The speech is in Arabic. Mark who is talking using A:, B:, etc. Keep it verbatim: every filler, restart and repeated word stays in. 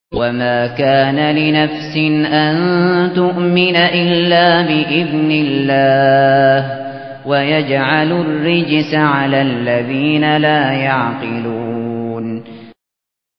A: وَمَا كَانَ لِنَفْسٍ أَن تُؤْمِنَ إِلَّا بِإِذْنِ اللَّهِ وَيَجْعَلُ الرِّجْسَ عَلَى الَّذِينَ لَا يَعْقِلُونَ